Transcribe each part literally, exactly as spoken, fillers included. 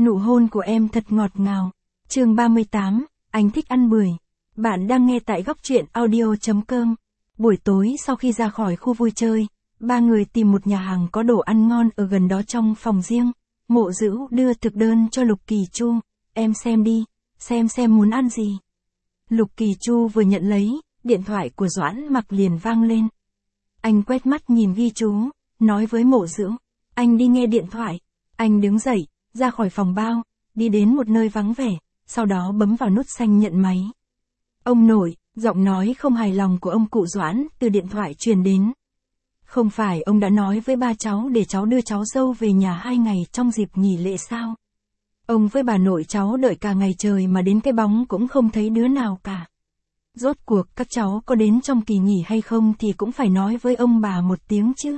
Nụ hôn của em thật ngọt ngào. Chương ba mươi tám, anh thích ăn bưởi. Bạn đang nghe tại góc truyện audio chấm com. Buổi tối sau khi ra khỏi khu vui chơi, ba người tìm một nhà hàng có đồ ăn ngon ở gần đó trong phòng riêng. Mộ Dữu đưa thực đơn cho Lục Kỳ Chu, em xem đi, xem xem muốn ăn gì. Lục Kỳ Chu vừa nhận lấy, điện thoại của Doãn Mặc liền vang lên. Anh quét mắt nhìn ghi chú, nói với Mộ Dữu, anh đi nghe điện thoại. Anh đứng dậy, ra khỏi phòng bao, đi đến một nơi vắng vẻ, sau đó bấm vào nút xanh nhận máy. Ông nội, giọng nói không hài lòng của ông cụ Doãn từ điện thoại truyền đến. Không phải ông đã nói với ba cháu để cháu đưa cháu dâu về nhà hai ngày trong dịp nghỉ lễ sao? Ông với bà nội cháu đợi cả ngày trời mà đến cái bóng cũng không thấy đứa nào cả. Rốt cuộc các cháu có đến trong kỳ nghỉ hay không thì cũng phải nói với ông bà một tiếng chứ.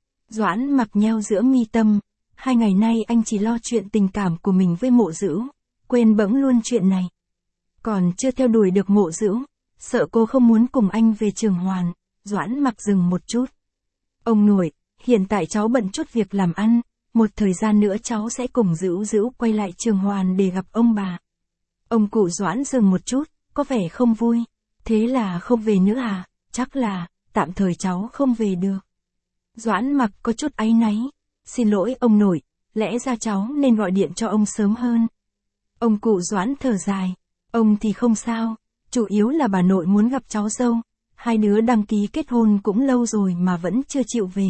Doãn Mặc nheo giữa mi tâm, hai ngày nay anh chỉ lo chuyện tình cảm của mình với Mộ Dữu, quên bẵng luôn chuyện này. Còn chưa theo đuổi được Mộ Dữu, sợ cô không muốn cùng anh về Trường Hoàn, Doãn Mặc dừng một chút. Ông nội, hiện tại cháu bận chút việc làm ăn, một thời gian nữa cháu sẽ cùng Dữu Dữu quay lại Trường Hoàn để gặp ông bà. Ông cụ Doãn dừng một chút, có vẻ không vui. Thế là không về nữa à? Chắc là, tạm thời cháu không về được. Doãn Mặc có chút áy náy. Xin lỗi ông nội, lẽ ra cháu nên gọi điện cho ông sớm hơn. Ông cụ Doãn thở dài. Ông thì không sao, chủ yếu là bà nội muốn gặp cháu dâu. Hai đứa đăng ký kết hôn cũng lâu rồi mà vẫn chưa chịu về.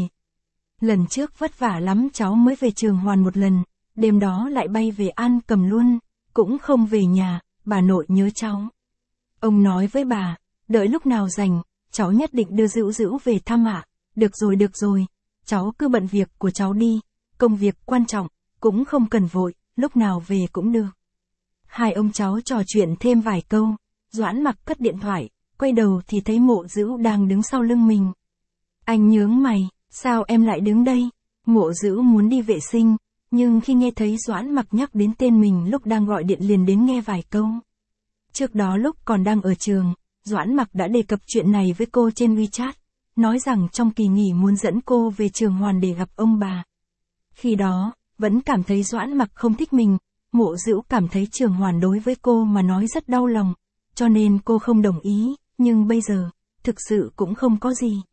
Lần trước vất vả lắm cháu mới về Trường Hoàn một lần, đêm đó lại bay về An Cầm luôn, cũng không về nhà, bà nội nhớ cháu. Ông nói với bà, đợi lúc nào rảnh, cháu nhất định đưa Dữu Dữu về thăm ạ. Được rồi được rồi, cháu cứ bận việc của cháu đi, công việc quan trọng, cũng không cần vội, lúc nào về cũng được. Hai ông cháu trò chuyện thêm vài câu, Doãn Mặc cất điện thoại, quay đầu thì thấy Mộ Dữu đang đứng sau lưng mình. Anh nhướng mày, sao em lại đứng đây? Mộ Dữu muốn đi vệ sinh, nhưng khi nghe thấy Doãn Mặc nhắc đến tên mình lúc đang gọi điện liền đến nghe vài câu. Trước đó lúc còn đang ở trường, Doãn Mặc đã đề cập chuyện này với cô trên WeChat, nói rằng trong kỳ nghỉ muốn dẫn cô về Trường Hoàn để gặp ông bà. Khi đó, vẫn cảm thấy Doãn Mặc không thích mình, Mộ Dữu cảm thấy Trường Hoàn đối với cô mà nói rất đau lòng, cho nên cô không đồng ý, nhưng bây giờ, thực sự cũng không có gì.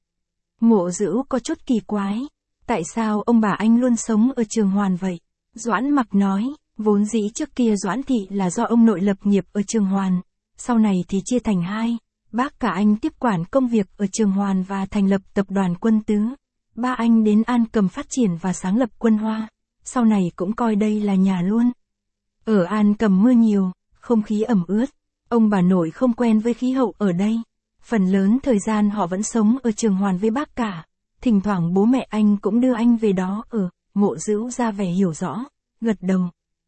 Mộ Dữu có chút kỳ quái, tại sao ông bà anh luôn sống ở Trường Hoàn vậy? Doãn Mặc nói, vốn dĩ trước kia Doãn Thị là do ông nội lập nghiệp ở Trường Hoàn, sau này thì chia thành hai, bác cả anh tiếp quản công việc ở Trường Hoàn và thành lập tập đoàn Quân Tứ. Ba anh đến An Cầm phát triển và sáng lập Quân Hoa, sau này cũng coi đây là nhà luôn. Ở An Cầm mưa nhiều, không khí ẩm ướt, ông bà nội không quen với khí hậu ở đây. Phần lớn thời gian họ vẫn sống ở Trường Hoàn với bác cả, thỉnh thoảng bố mẹ anh cũng đưa anh về đó ở. Mộ Dữu ra vẻ hiểu rõ, gật đầu.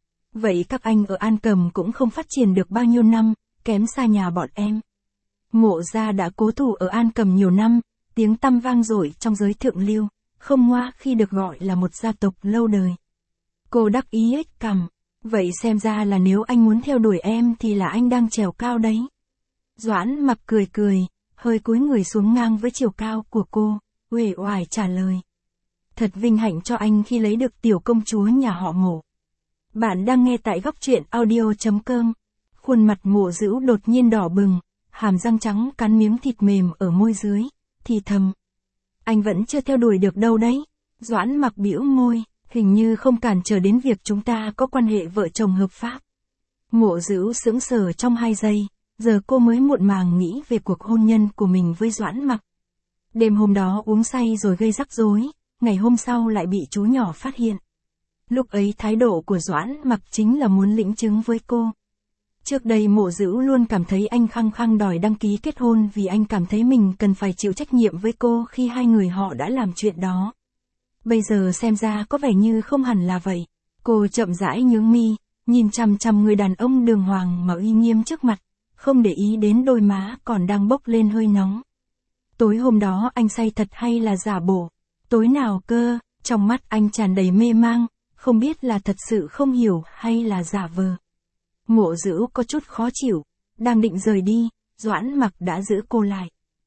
Vậy các anh ở An Cầm cũng không phát triển được bao nhiêu năm, kém xa nhà bọn em. Mộ gia đã cố thủ ở An Cầm nhiều năm, tiếng tăm vang dội trong giới thượng lưu, không ngoa khi được gọi là một gia tộc lâu đời. Cô đắc ý ếch cằm, vậy xem ra là nếu anh muốn theo đuổi em thì là anh đang trèo cao đấy. Doãn Mặc cười cười, hơi cúi người xuống ngang với chiều cao của cô, uể oải trả lời. Thật vinh hạnh cho anh khi lấy được tiểu công chúa nhà họ Mộ. Bạn đang nghe tại góc truyện audio chấm com. Khuôn mặt Mộ Dữu đột nhiên đỏ bừng, hàm răng trắng cắn miếng thịt mềm ở môi dưới, thì thầm. Anh vẫn chưa theo đuổi được đâu đấy. Doãn Mặc bĩu môi, hình như không cản trở đến việc chúng ta có quan hệ vợ chồng hợp pháp. Mộ Dữu sững sờ trong hai giây, giờ cô mới muộn màng nghĩ về cuộc hôn nhân của mình với Doãn Mặc. Đêm hôm đó uống say rồi gây rắc rối, ngày hôm sau lại bị chú nhỏ phát hiện. Lúc ấy thái độ của Doãn Mặc chính là muốn lĩnh chứng với cô. Trước đây Mộ Dữu luôn cảm thấy anh khăng khăng đòi đăng ký kết hôn vì anh cảm thấy mình cần phải chịu trách nhiệm với cô khi hai người họ đã làm chuyện đó. Bây giờ xem ra có vẻ như không hẳn là vậy. Cô chậm rãi nhướng mi, nhìn chằm chằm người đàn ông đường hoàng mà uy nghiêm trước mặt, không để ý đến đôi má còn đang bốc lên hơi nóng. Tối hôm đó anh say thật hay là giả bộ? Tối nào cơ? Trong mắt anh tràn đầy mê mang, không biết là thật sự không hiểu hay là giả vờ. Mộ Dữu có chút khó chịu, đang định rời đi, Doãn Mặc đã giữ cô lại.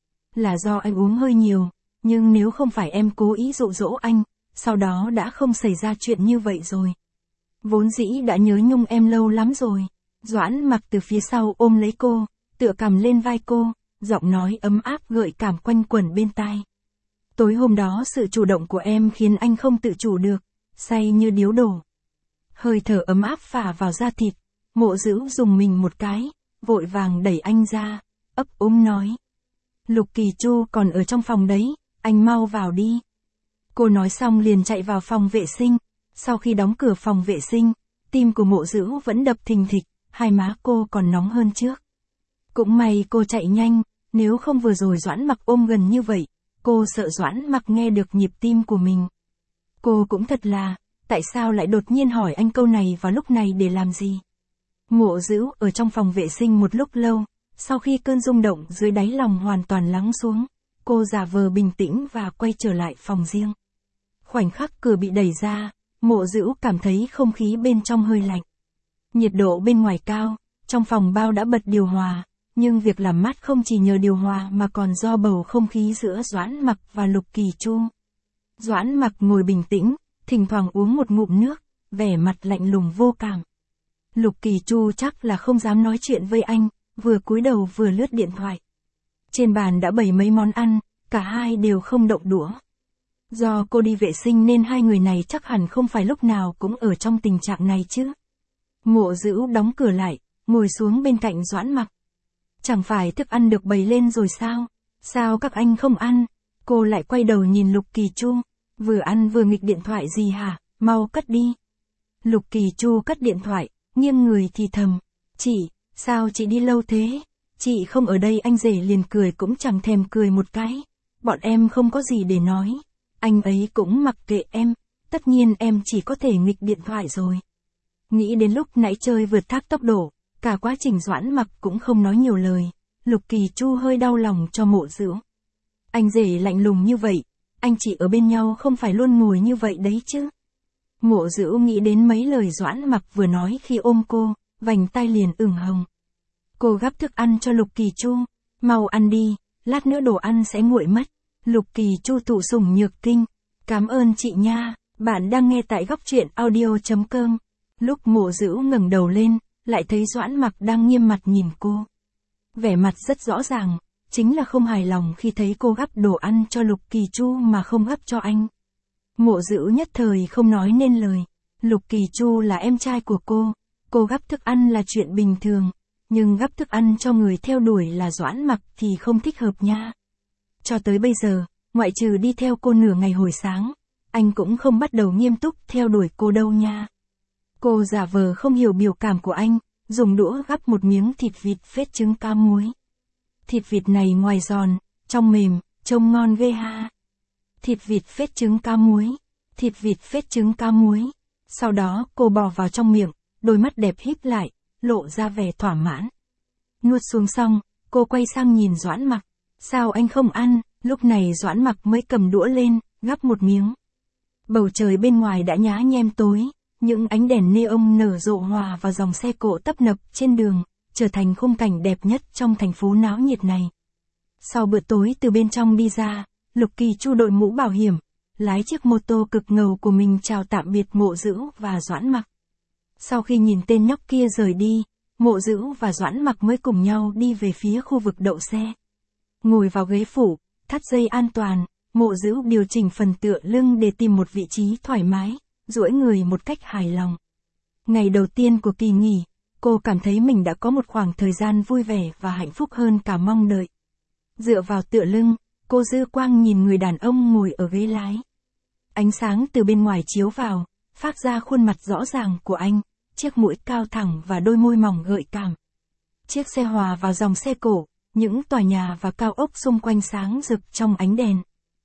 Là do anh uống hơi nhiều, nhưng nếu không phải em cố ý dụ dỗ anh, sau đó đã không xảy ra chuyện như vậy rồi. Vốn dĩ đã nhớ nhung em lâu lắm rồi. Doãn Mặc từ phía sau ôm lấy cô, tựa cằm lên vai cô, giọng nói ấm áp gợi cảm quanh quẩn bên tai. Tối hôm đó sự chủ động của em khiến anh không tự chủ được, say như điếu đổ. Hơi thở ấm áp phả vào da thịt, Mộ Dữu dùng mình một cái, vội vàng đẩy anh ra, ấp úng nói. Lục Kỳ Chu còn ở trong phòng đấy, anh mau vào đi. Cô nói xong liền chạy vào phòng vệ sinh, sau khi đóng cửa phòng vệ sinh, tim của Mộ Dữu vẫn đập thình thịch, hai má cô còn nóng hơn trước. Cũng may cô chạy nhanh, nếu không vừa rồi Doãn Mặc ôm gần như vậy, cô sợ Doãn Mặc nghe được nhịp tim của mình. Cô cũng thật là, tại sao lại đột nhiên hỏi anh câu này vào lúc này để làm gì? Mộ Dữu ở trong phòng vệ sinh một lúc lâu, sau khi cơn rung động dưới đáy lòng hoàn toàn lắng xuống, cô giả vờ bình tĩnh và quay trở lại phòng riêng. Khoảnh khắc cửa bị đẩy ra, Mộ Dữu cảm thấy không khí bên trong hơi lạnh. Nhiệt độ bên ngoài cao, trong phòng bao đã bật điều hòa, nhưng việc làm mát không chỉ nhờ điều hòa mà còn do bầu không khí giữa Doãn Mặc và Lục Kỳ Chu. Doãn Mặc ngồi bình tĩnh, thỉnh thoảng uống một ngụm nước, vẻ mặt lạnh lùng vô cảm. Lục Kỳ Chu chắc là không dám nói chuyện với anh, vừa cúi đầu vừa lướt điện thoại. Trên bàn đã bày mấy món ăn, cả hai đều không động đũa. Do cô đi vệ sinh nên hai người này chắc hẳn không phải lúc nào cũng ở trong tình trạng này chứ. Mộ Dữu đóng cửa lại, ngồi xuống bên cạnh Doãn Mặc. Chẳng phải thức ăn được bày lên rồi sao? Sao các anh không ăn? Cô lại quay đầu nhìn Lục Kỳ Chu. Vừa ăn vừa nghịch điện thoại gì hả? Mau cất đi. Lục Kỳ Chu cất điện thoại, nghiêng người thì thầm. Chị, sao chị đi lâu thế? Chị không ở đây. Anh rể liền cười cũng chẳng thèm cười một cái. Bọn em không có gì để nói. Anh ấy cũng mặc kệ em. Tất nhiên em chỉ có thể nghịch điện thoại rồi. Nghĩ đến lúc nãy chơi vượt thác tốc độ, cả quá trình Doãn Mặc cũng không nói nhiều lời. Lục Kỳ Chu hơi đau lòng cho Mộ Dữu. Anh rể lạnh lùng như vậy, anh chị ở bên nhau không phải luôn ngồi như vậy đấy chứ. Mộ Dữu nghĩ đến mấy lời Doãn Mặc vừa nói khi ôm cô, vành tai liền ửng hồng. Cô gắp thức ăn cho Lục Kỳ Chu. Mau ăn đi, lát nữa đồ ăn sẽ nguội mất. Lục Kỳ Chu thụ sủng nhược kinh. Cảm ơn chị nha, bạn đang nghe tại góc truyện audio chấm com. Lúc Mộ Dữu ngẩng đầu lên, lại thấy Doãn Mặc đang nghiêm mặt nhìn cô. Vẻ mặt rất rõ ràng, chính là không hài lòng khi thấy cô gắp đồ ăn cho Lục Kỳ Chu mà không gắp cho anh. Mộ Dữu nhất thời không nói nên lời. Lục Kỳ Chu là em trai của cô, cô gắp thức ăn là chuyện bình thường, nhưng gắp thức ăn cho người theo đuổi là Doãn Mặc thì không thích hợp nha. Cho tới bây giờ, ngoại trừ đi theo cô nửa ngày hồi sáng, anh cũng không bắt đầu nghiêm túc theo đuổi cô đâu nha. Cô giả vờ không hiểu biểu cảm của anh, dùng đũa gắp một miếng thịt vịt phết trứng cá muối. Thịt vịt này ngoài giòn, trong mềm, trông ngon ghê ha. Thịt vịt phết trứng cá muối, thịt vịt phết trứng cá muối. Sau đó cô bỏ vào trong miệng, đôi mắt đẹp híp lại, lộ ra vẻ thỏa mãn. Nuốt xuống xong, cô quay sang nhìn Doãn Mặc. Sao anh không ăn? Lúc này Doãn Mặc mới cầm đũa lên, gắp một miếng. Bầu trời bên ngoài đã nhá nhem tối. Những ánh đèn neon nở rộ hòa vào dòng xe cộ tấp nập trên đường, trở thành khung cảnh đẹp nhất trong thành phố náo nhiệt này. Sau bữa tối từ bên trong đi ra, Lục Kỳ Chu đội mũ bảo hiểm, lái chiếc mô tô cực ngầu của mình chào tạm biệt Mộ Dữu và Doãn Mặc. Sau khi nhìn tên nhóc kia rời đi, Mộ Dữu và Doãn Mặc mới cùng nhau đi về phía khu vực đậu xe. Ngồi vào ghế phụ, thắt dây an toàn, Mộ Dữu điều chỉnh phần tựa lưng để tìm một vị trí thoải mái, duỗi người một cách hài lòng. Ngày đầu tiên của kỳ nghỉ, cô cảm thấy mình đã có một khoảng thời gian vui vẻ và hạnh phúc hơn cả mong đợi. Dựa vào tựa lưng, cô dư quang nhìn người đàn ông ngồi ở ghế lái. Ánh sáng từ bên ngoài chiếu vào, phát ra khuôn mặt rõ ràng của anh, chiếc mũi cao thẳng và đôi môi mỏng gợi cảm. Chiếc xe hòa vào dòng xe cổ, những tòa nhà và cao ốc xung quanh sáng rực trong ánh đèn.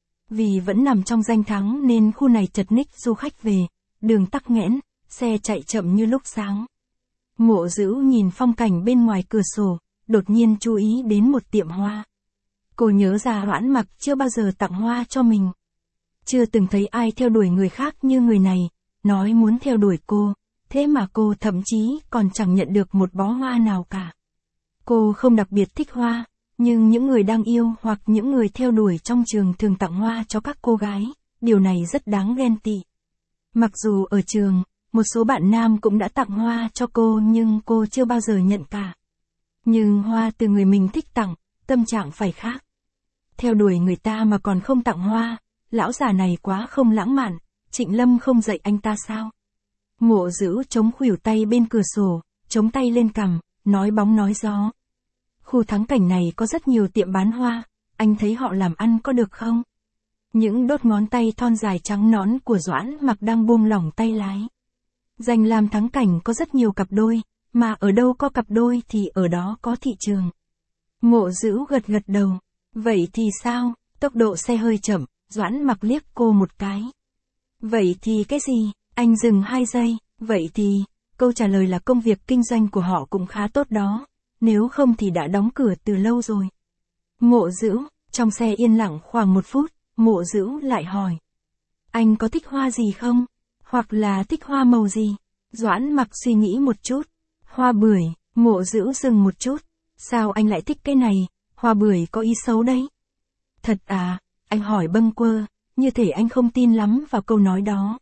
Vì vẫn nằm trong danh thắng nên khu này chật ních du khách về, đường tắc nghẽn, xe chạy chậm như lúc sáng. Mộ Dữu nhìn phong cảnh bên ngoài cửa sổ, đột nhiên chú ý đến một tiệm hoa. Cô nhớ ra Doãn Mặc chưa bao giờ tặng hoa cho mình. Chưa từng thấy ai theo đuổi người khác như người này, nói muốn theo đuổi cô, thế mà cô thậm chí còn chẳng nhận được một bó hoa nào cả. Cô không đặc biệt thích hoa, nhưng những người đang yêu hoặc những người theo đuổi trong trường thường tặng hoa cho các cô gái, điều này rất đáng ghen tị. Mặc dù ở trường, một số bạn nam cũng đã tặng hoa cho cô nhưng cô chưa bao giờ nhận cả. Nhưng hoa từ người mình thích tặng, tâm trạng phải khác. Theo đuổi người ta mà còn không tặng hoa, lão già này quá không lãng mạn, Trịnh Lâm không dạy anh ta sao? Mộ Dữu chống khuỷu tay bên cửa sổ, chống tay lên cằm, nói bóng nói gió. Khu thắng cảnh này có rất nhiều tiệm bán hoa, anh thấy họ làm ăn có được không? Những đốt ngón tay thon dài trắng nõn của Doãn Mặc đang buông lỏng tay lái. Danh lam thắng cảnh có rất nhiều cặp đôi, mà ở đâu có cặp đôi thì ở đó có thị trường. Mộ Dữu gật gật đầu. Vậy thì sao? Tốc độ xe hơi chậm, Doãn Mặc liếc cô một cái. Vậy thì cái gì? Anh dừng hai giây. Vậy thì, câu trả lời là công việc kinh doanh của họ cũng khá tốt đó. Nếu không thì đã đóng cửa từ lâu rồi. Mộ Dữu, trong xe yên lặng khoảng một phút, Mộ Dữu lại hỏi. Anh có thích hoa gì không? Hoặc là thích hoa màu gì? Doãn Mặc suy nghĩ một chút. Hoa bưởi. Mộ Dữu dừng một chút. Sao anh lại thích cái này? Hoa bưởi có ý xấu đấy. Thật à? Anh hỏi bâng quơ, như thể anh không tin lắm vào câu nói đó.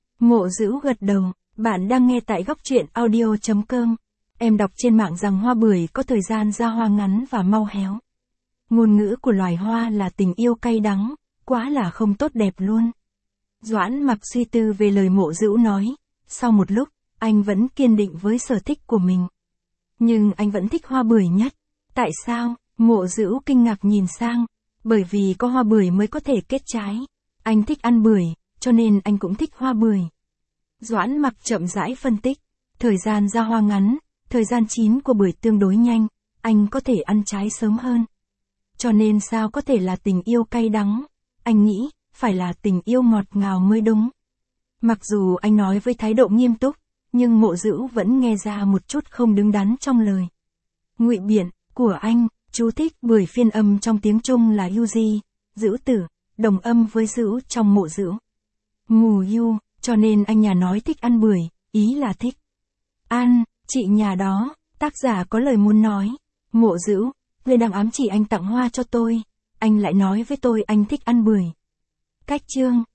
Mộ Dữu gật đầu. Bạn đang nghe tại góc truyện audio chấm com. Em đọc trên mạng rằng hoa bưởi có thời gian ra hoa ngắn và mau héo. Ngôn ngữ của loài hoa là tình yêu cay đắng, quá là không tốt đẹp luôn. Doãn Mặc suy tư về lời Mộ Dữu nói. Sau một lúc, anh vẫn kiên định với sở thích của mình. Nhưng anh vẫn thích hoa bưởi nhất. Tại sao? Mộ Dữu kinh ngạc nhìn sang. Bởi vì có hoa bưởi mới có thể kết trái. Anh thích ăn bưởi, cho nên anh cũng thích hoa bưởi. Doãn Mặc chậm rãi phân tích. Thời gian ra hoa ngắn, thời gian chín của bưởi tương đối nhanh, anh có thể ăn trái sớm hơn. Cho nên sao có thể là tình yêu cay đắng? Anh nghĩ, phải là tình yêu ngọt ngào mới đúng. Mặc dù anh nói với thái độ nghiêm túc, nhưng Mộ Dữu vẫn nghe ra một chút không đứng đắn trong lời. Ngụy biện của anh, chú thích bưởi phiên âm trong tiếng Trung là Yuji, Dữu tử, đồng âm với Dữu trong Mộ Dữu. Ngù yu, cho nên anh nhà nói thích ăn bưởi, ý là thích ăn, chị nhà đó, tác giả có lời muốn nói. Mộ Dữu, người đang ám chỉ anh tặng hoa cho tôi, anh lại nói với tôi anh thích ăn bưởi. Cách chương.